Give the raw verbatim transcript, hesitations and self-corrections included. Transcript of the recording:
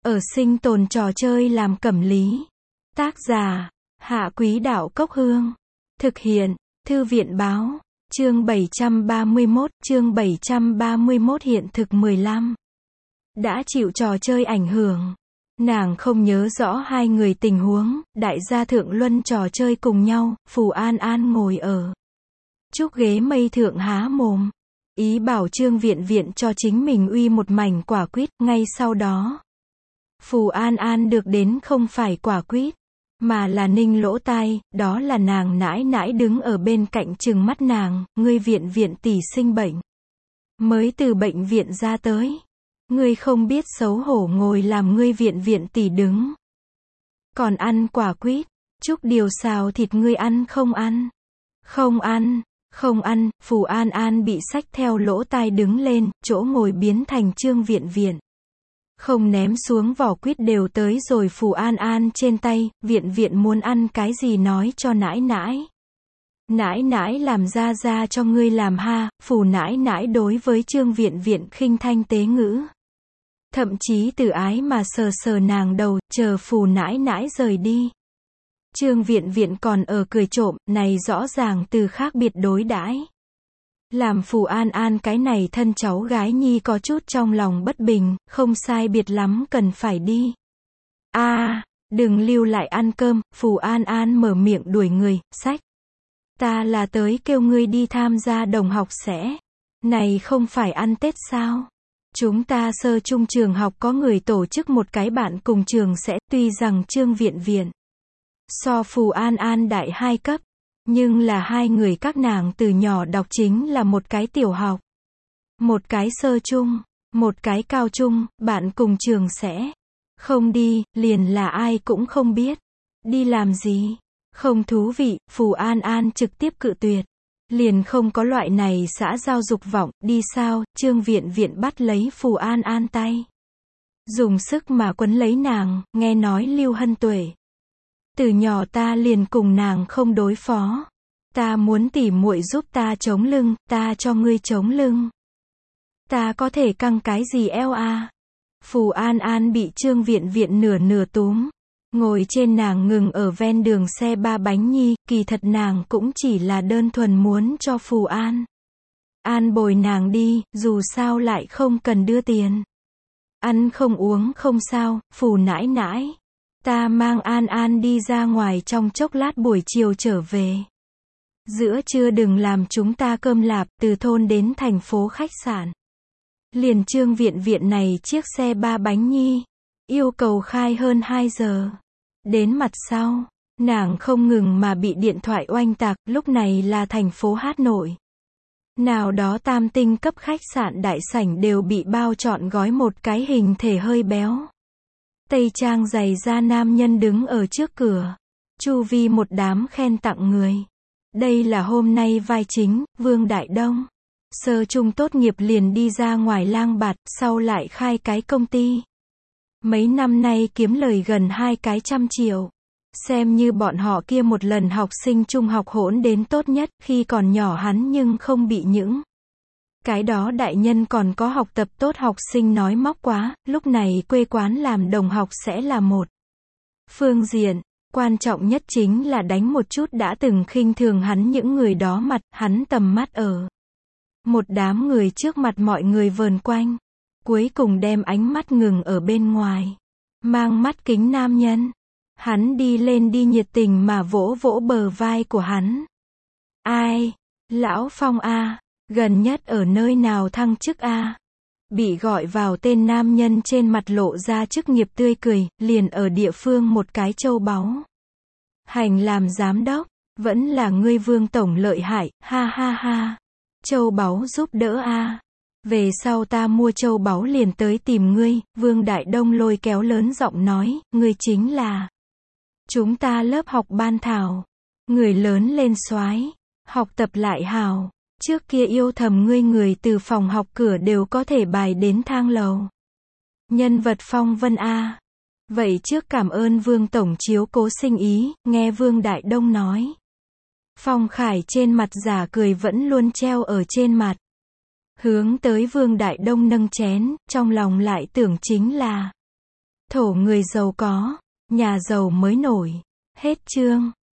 Ở sinh tồn trò chơi làm cẩm lý. Tác giả, Hạ Quý Đạo Cốc Hương. Thực hiện, Thư viện Báo. Chương bảy trăm ba mươi mốt, chương bảy trăm ba mươi mốt hiện thực mười lăm. Đã chịu trò chơi ảnh hưởng. Nàng không nhớ rõ hai người tình huống, đại gia thượng luân trò chơi cùng nhau, Phù An An ngồi ở trúc ghế mây thượng há mồm. Ý bảo Trương Viện Viện cho chính mình uy một mảnh quả quýt, ngay sau đó. Phù An An được đến không phải quả quýt, mà là ninh lỗ tai, đó là nàng nãi nãi đứng ở bên cạnh trừng mắt nàng, ngươi Viện Viện tỷ sinh bệnh. Mới từ bệnh viện ra tới. Ngươi không biết xấu hổ ngồi làm ngươi Viện Viện tỷ đứng. Còn ăn quả quýt, chúc điều xào thịt ngươi ăn không ăn? Không ăn, không ăn, Phù An An bị xách theo lỗ tai đứng lên, chỗ ngồi biến thành Trương Viện Viện. Không ném xuống vỏ quýt đều tới rồi Phù An An trên tay, Viện Viện muốn ăn cái gì nói cho nãi nãi. Nãi nãi làm ra ra cho ngươi làm ha, Phù nãi nãi đối với Trương Viện Viện khinh thanh tế ngữ. Thậm chí từ ái mà sờ sờ nàng đầu, chờ Phù nãi nãi rời đi. Trương Viện Viện còn ở cười trộm, này rõ ràng từ khác biệt đối đãi. Làm Phù An An cái này thân cháu gái nhi có chút trong lòng bất bình, không sai biệt lắm cần phải đi. A, à, đừng lưu lại ăn cơm, Phù An An mở miệng đuổi người, sách. Ta là tới kêu ngươi đi tham gia đồng học sẽ. Này không phải ăn Tết sao? Chúng ta sơ trung trường học có người tổ chức một cái bạn cùng trường sẽ, tuy rằng Trương Viện Viện so Phù An An đại hai cấp, nhưng là hai người các nàng từ nhỏ đọc chính là một cái tiểu học, một cái sơ trung, một cái cao trung, bạn cùng trường sẽ. Không đi, liền là ai cũng không biết. Đi làm gì? Không thú vị, Phù An An trực tiếp cự tuyệt. Liền không có loại này xã giao dục vọng, đi sao? Trương Viện Viện bắt lấy Phù An An tay. Dùng sức mà quấn lấy nàng, nghe nói Lưu Hân Tuệ. Từ nhỏ ta liền cùng nàng không đối phó. Ta muốn tỉ muội giúp ta chống lưng, ta cho ngươi chống lưng. Ta có thể căng cái gì eo à? Phù An An bị Trương Viện Viện nửa nửa túm. Ngồi trên nàng ngừng ở ven đường xe ba bánh nhi, kỳ thật nàng cũng chỉ là đơn thuần muốn cho Phù An An bồi nàng đi, dù sao lại không cần đưa tiền. Ăn không uống không sao, Phù nãi nãi. Ta mang An An đi ra ngoài trong chốc lát buổi chiều trở về. Giữa trưa đừng làm chúng ta cơm lạp, từ thôn đến thành phố khách sạn. Liền Trương Viện Viện này chiếc xe ba bánh nhi. Yêu cầu khai hơn hai giờ. Đến mặt sau, nàng không ngừng mà bị điện thoại oanh tạc, lúc này là thành phố Hát Nội. Nào đó tam tinh cấp khách sạn đại sảnh đều bị bao trọn gói một cái hình thể hơi béo. Tây trang giày da nam nhân đứng ở trước cửa. Chu vi một đám khen tặng người. Đây là hôm nay vai chính, Vương Đại Đông. Sơ trung tốt nghiệp liền đi ra ngoài lang bạt, sau lại khai cái công ty. Mấy năm nay kiếm lời gần hai cái trăm triệu. Xem như bọn họ kia một lần học sinh trung học hỗn đến tốt nhất, khi còn nhỏ hắn nhưng không bị những cái đó đại nhân còn có học tập tốt học sinh nói móc quá, lúc này quê quán làm đồng học sẽ là một phương diện. Quan trọng nhất chính là đánh một chút đã từng khinh thường hắn những người đó mặt, hắn tầm mắt ở một đám người trước mặt mọi người vờn quanh. Cuối cùng đem ánh mắt ngừng ở bên ngoài. Mang mắt kính nam nhân. Hắn đi lên đi nhiệt tình mà vỗ vỗ bờ vai của hắn. Ai? Lão Phong a, gần nhất ở nơi nào thăng chức a? Bị gọi vào tên nam nhân trên mặt lộ ra chức nghiệp tươi cười, liền ở địa phương một cái châu báu. Hành làm giám đốc, vẫn là ngươi Vương tổng lợi hại, ha ha ha. Châu báu giúp đỡ a. Về sau ta mua châu báu liền tới tìm ngươi, Vương Đại Đông lôi kéo lớn giọng nói, ngươi chính là chúng ta lớp học ban thảo. Người lớn lên soái, học tập lại hào. Trước kia yêu thầm ngươi người từ phòng học cửa đều có thể bài đến thang lầu. Nhân vật phong vân a. Vậy trước cảm ơn Vương tổng chiếu cố sinh ý, nghe Vương Đại Đông nói. Phong Khải trên mặt giả cười vẫn luôn treo ở trên mặt. Hướng tới Vương Đại Đông nâng chén, trong lòng lại tưởng chính là Thổ người giàu có, nhà giàu mới nổi. Hết chương.